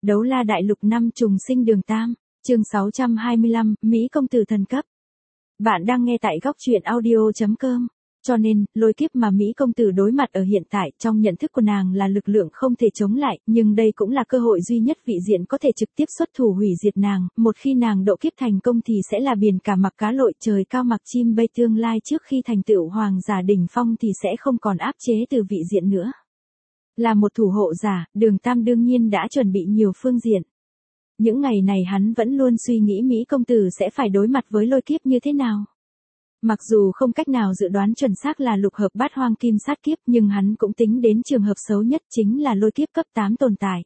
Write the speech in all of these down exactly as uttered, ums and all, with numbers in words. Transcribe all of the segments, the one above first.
Đấu la đại lục năm trùng sinh đường tam, chương sáu trăm hai mươi lăm, Mỹ công tử thần cấp. Bạn đang nghe tại góc truyện audio chấm com. Cho nên, lôi kiếp mà Mỹ công tử đối mặt ở hiện tại trong nhận thức của nàng là lực lượng không thể chống lại, nhưng đây cũng là cơ hội duy nhất vị diện có thể trực tiếp xuất thủ hủy diệt nàng, một khi nàng độ kiếp thành công thì sẽ là biển cả mặc cá lội trời cao mặc chim bay, tương lai trước khi thành tựu hoàng giả đỉnh phong thì sẽ không còn áp chế từ vị diện nữa. Là một thủ hộ giả, đường tam đương nhiên đã chuẩn bị nhiều phương diện. Những ngày này hắn vẫn luôn suy nghĩ Mỹ công tử sẽ phải đối mặt với lôi kiếp như thế nào. Mặc dù không cách nào dự đoán chuẩn xác là lục hợp bát hoang kim sát kiếp, nhưng hắn cũng tính đến trường hợp xấu nhất chính là lôi kiếp cấp tám tồn tại.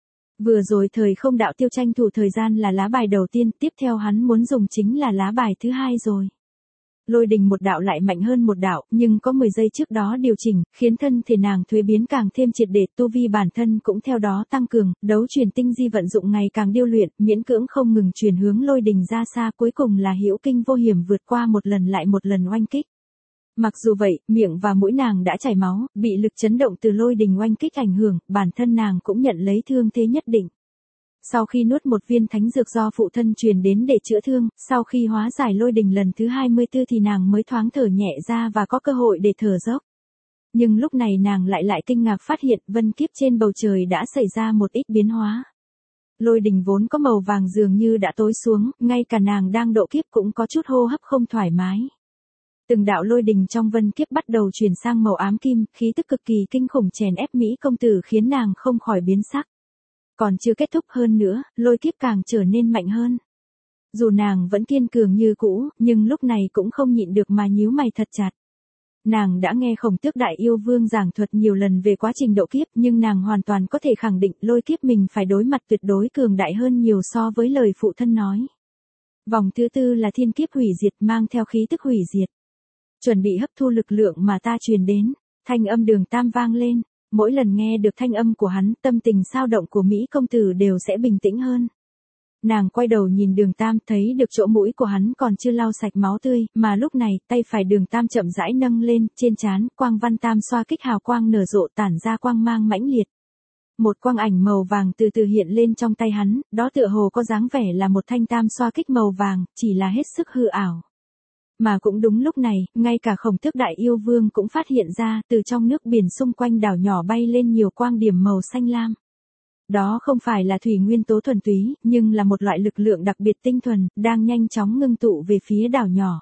Vừa rồi thời không đạo tiêu tranh thủ thời gian là lá bài đầu tiên, tiếp theo hắn muốn dùng chính là lá bài thứ hai rồi. Lôi đình một đạo lại mạnh hơn một đạo, nhưng có mười giây trước đó điều chỉnh, khiến thân thể nàng thuế biến càng thêm triệt để, tu vi bản thân cũng theo đó tăng cường, đấu truyền tinh di vận dụng ngày càng điêu luyện, miễn cưỡng không ngừng chuyển hướng lôi đình ra xa, cuối cùng là hữu kinh vô hiểm vượt qua một lần lại một lần oanh kích. Mặc dù vậy, miệng và mũi nàng đã chảy máu, bị lực chấn động từ lôi đình oanh kích ảnh hưởng, bản thân nàng cũng nhận lấy thương thế nhất định. Sau khi nuốt một viên thánh dược do phụ thân truyền đến để chữa thương, sau khi hóa giải lôi đình lần thứ hai mươi tư thì nàng mới thoáng thở nhẹ ra và có cơ hội để thở dốc. Nhưng lúc này nàng lại lại kinh ngạc phát hiện vân kiếp trên bầu trời đã xảy ra một ít biến hóa. Lôi đình vốn có màu vàng dường như đã tối xuống, ngay cả nàng đang độ kiếp cũng có chút hô hấp không thoải mái. Từng đạo lôi đình trong vân kiếp bắt đầu chuyển sang màu ám kim, khí tức cực kỳ kinh khủng chèn ép Mỹ công tử khiến nàng không khỏi biến sắc. Còn chưa kết thúc hơn nữa, lôi kiếp càng trở nên mạnh hơn. Dù nàng vẫn kiên cường như cũ, nhưng lúc này cũng không nhịn được mà nhíu mày thật chặt. Nàng đã nghe Khổng Tước Đại Yêu Vương giảng thuật nhiều lần về quá trình độ kiếp, nhưng nàng hoàn toàn có thể khẳng định lôi kiếp mình phải đối mặt tuyệt đối cường đại hơn nhiều so với lời phụ thân nói. Vòng thứ tư là thiên kiếp hủy diệt mang theo khí tức hủy diệt. Chuẩn bị hấp thu lực lượng mà ta truyền đến, thanh âm đường tam vang lên. Mỗi lần nghe được thanh âm của hắn, tâm tình sao động của Mỹ công tử đều sẽ bình tĩnh hơn. Nàng quay đầu nhìn đường tam, thấy được chỗ mũi của hắn còn chưa lau sạch máu tươi, mà lúc này, tay phải đường tam chậm rãi nâng lên, trên trán, quang văn tam xoa kích hào quang nở rộ tản ra quang mang mãnh liệt. Một quang ảnh màu vàng từ từ hiện lên trong tay hắn, đó tựa hồ có dáng vẻ là một thanh tam xoa kích màu vàng, chỉ là hết sức hư ảo. Mà cũng đúng lúc này, ngay cả Khổng Tước Đại Yêu Vương cũng phát hiện ra, từ trong nước biển xung quanh đảo nhỏ bay lên nhiều quang điểm màu xanh lam. Đó không phải là thủy nguyên tố thuần túy, nhưng là một loại lực lượng đặc biệt tinh thuần, đang nhanh chóng ngưng tụ về phía đảo nhỏ.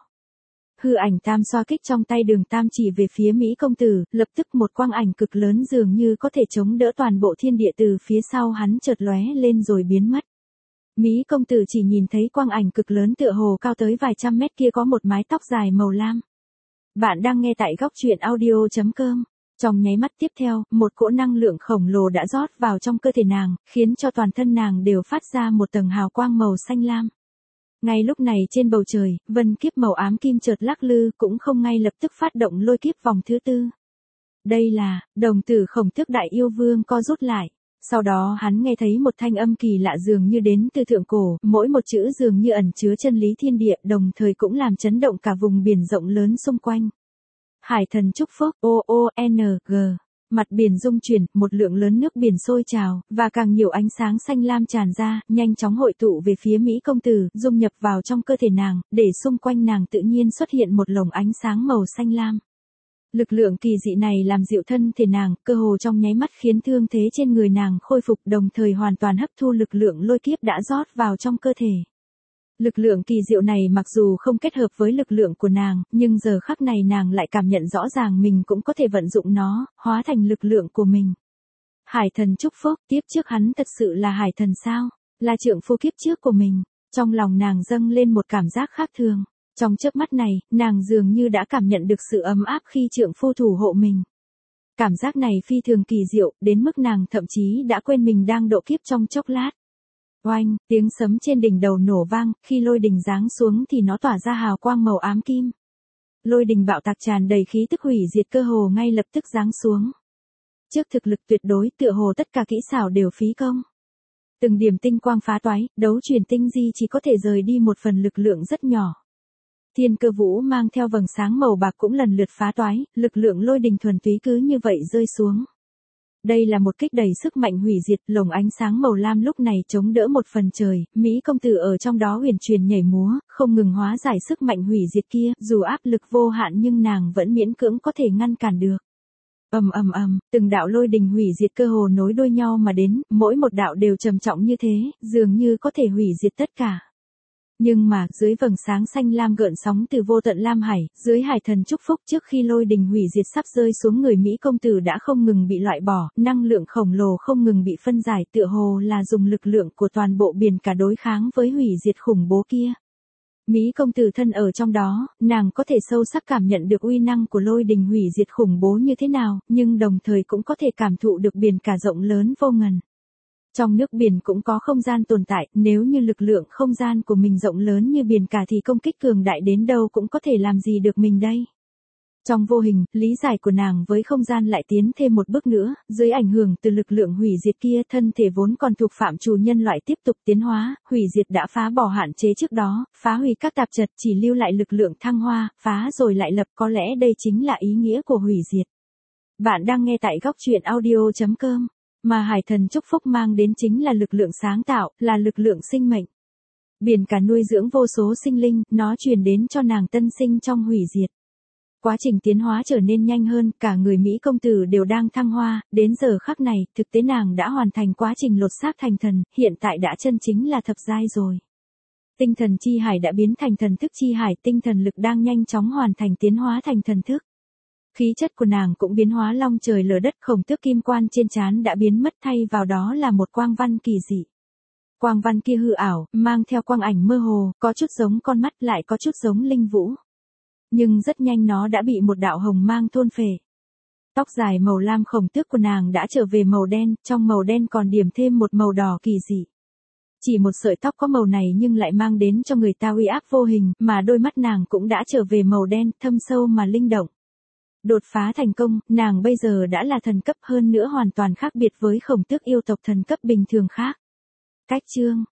Hư ảnh tam xoa kích trong tay đường tam chỉ về phía Mỹ công tử, lập tức một quang ảnh cực lớn dường như có thể chống đỡ toàn bộ thiên địa từ phía sau hắn chợt lóe lên rồi biến mất. Mỹ công tử chỉ nhìn thấy quang ảnh cực lớn tựa hồ cao tới vài trăm mét kia có một mái tóc dài màu lam. Bạn đang nghe tại góc truyện audio chấm com. Trong nháy mắt tiếp theo, một cỗ năng lượng khổng lồ đã rót vào trong cơ thể nàng, khiến cho toàn thân nàng đều phát ra một tầng hào quang màu xanh lam. Ngay lúc này trên bầu trời, vân kiếp màu ám kim chợt lắc lư, cũng không ngay lập tức phát động lôi kiếp vòng thứ tư. Đây là, đồng tử Khổng Tước Đại Yêu Vương co rút lại. Sau đó hắn nghe thấy một thanh âm kỳ lạ dường như đến từ thượng cổ, mỗi một chữ dường như ẩn chứa chân lý thiên địa, đồng thời cũng làm chấn động cả vùng biển rộng lớn xung quanh. Hải thần chúc phúc, O O N G. Mặt biển rung chuyển, một lượng lớn nước biển sôi trào, và càng nhiều ánh sáng xanh lam tràn ra, nhanh chóng hội tụ về phía Mỹ công tử, dung nhập vào trong cơ thể nàng, để xung quanh nàng tự nhiên xuất hiện một lồng ánh sáng màu xanh lam. Lực lượng kỳ dị này làm dịu thân thể nàng, cơ hồ trong nháy mắt khiến thương thế trên người nàng khôi phục, đồng thời hoàn toàn hấp thu lực lượng lôi kiếp đã rót vào trong cơ thể. Lực lượng kỳ diệu này mặc dù không kết hợp với lực lượng của nàng, nhưng giờ khắc này nàng lại cảm nhận rõ ràng mình cũng có thể vận dụng nó, hóa thành lực lượng của mình. Hải thần chúc phúc, tiếp trước hắn thật sự là hải thần sao? Là trượng phu kiếp trước của mình. Trong lòng nàng dâng lên một cảm giác khác thường. Trong chớp mắt này, nàng dường như đã cảm nhận được sự ấm áp khi trượng phu thủ hộ mình. Cảm giác này phi thường kỳ diệu, đến mức nàng thậm chí đã quên mình đang độ kiếp trong chốc lát. Oanh, tiếng sấm trên đỉnh đầu nổ vang, khi lôi đình giáng xuống thì nó tỏa ra hào quang màu ám kim. Lôi đình bạo tạc tràn đầy khí tức hủy diệt cơ hồ ngay lập tức giáng xuống. Trước thực lực tuyệt đối tựa hồ tất cả kỹ xảo đều phí công. Từng điểm tinh quang phá toái, đấu truyền tinh di chỉ có thể rời đi một phần lực lượng rất nhỏ. Thiên cơ vũ mang theo vầng sáng màu bạc cũng lần lượt phá toái, lực lượng lôi đình thuần túy cứ như vậy rơi xuống. Đây là một kích đầy sức mạnh hủy diệt, lồng ánh sáng màu lam lúc này chống đỡ một phần trời, Mỹ công tử ở trong đó huyền truyền nhảy múa, không ngừng hóa giải sức mạnh hủy diệt kia, dù áp lực vô hạn nhưng nàng vẫn miễn cưỡng có thể ngăn cản được. Ầm ầm ầm, từng đạo lôi đình hủy diệt cơ hồ nối đuôi nhau mà đến, mỗi một đạo đều trầm trọng như thế, dường như có thể hủy diệt tất cả. Nhưng mà, dưới vầng sáng xanh lam gợn sóng từ vô tận lam hải, dưới hải thần chúc phúc trước khi lôi đình hủy diệt sắp rơi xuống người Mỹ công tử đã không ngừng bị loại bỏ, năng lượng khổng lồ không ngừng bị phân giải, tựa hồ là dùng lực lượng của toàn bộ biển cả đối kháng với hủy diệt khủng bố kia. Mỹ công tử thân ở trong đó, nàng có thể sâu sắc cảm nhận được uy năng của lôi đình hủy diệt khủng bố như thế nào, nhưng đồng thời cũng có thể cảm thụ được biển cả rộng lớn vô ngần. Trong nước biển cũng có không gian tồn tại, nếu như lực lượng không gian của mình rộng lớn như biển cả thì công kích cường đại đến đâu cũng có thể làm gì được mình đây. Trong vô hình, lý giải của nàng với không gian lại tiến thêm một bước nữa, dưới ảnh hưởng từ lực lượng hủy diệt kia, thân thể vốn còn thuộc phạm trù nhân loại tiếp tục tiến hóa, hủy diệt đã phá bỏ hạn chế trước đó, phá hủy các tạp chất chỉ lưu lại lực lượng thăng hoa, phá rồi lại lập, có lẽ đây chính là ý nghĩa của hủy diệt. Bạn đang nghe tại góc truyện audio chấm com. Mà hải thần chúc phúc mang đến chính là lực lượng sáng tạo, là lực lượng sinh mệnh. Biển cả nuôi dưỡng vô số sinh linh, nó truyền đến cho nàng tân sinh trong hủy diệt. Quá trình tiến hóa trở nên nhanh hơn, cả người Mỹ công tử đều đang thăng hoa, đến giờ khắc này, thực tế nàng đã hoàn thành quá trình lột xác thành thần, hiện tại đã chân chính là thập giai rồi. Tinh thần chi hải đã biến thành thần thức chi hải, tinh thần lực đang nhanh chóng hoàn thành tiến hóa thành thần thức. Khí chất của nàng cũng biến hóa long trời lở đất, khổng tước kim quan trên trán đã biến mất, thay vào đó là một quang văn kỳ dị. Quang văn kia hư ảo, mang theo quang ảnh mơ hồ, có chút giống con mắt lại có chút giống linh vũ. Nhưng rất nhanh nó đã bị một đạo hồng mang thôn phệ. Tóc dài màu lam khổng tước của nàng đã trở về màu đen, trong màu đen còn điểm thêm một màu đỏ kỳ dị. Chỉ một sợi tóc có màu này nhưng lại mang đến cho người ta uy áp vô hình, mà đôi mắt nàng cũng đã trở về màu đen, thâm sâu mà linh động. Đột phá thành công, nàng bây giờ đã là thần cấp, hơn nữa hoàn toàn khác biệt với khổng tước yêu tộc thần cấp bình thường khác. Cách chương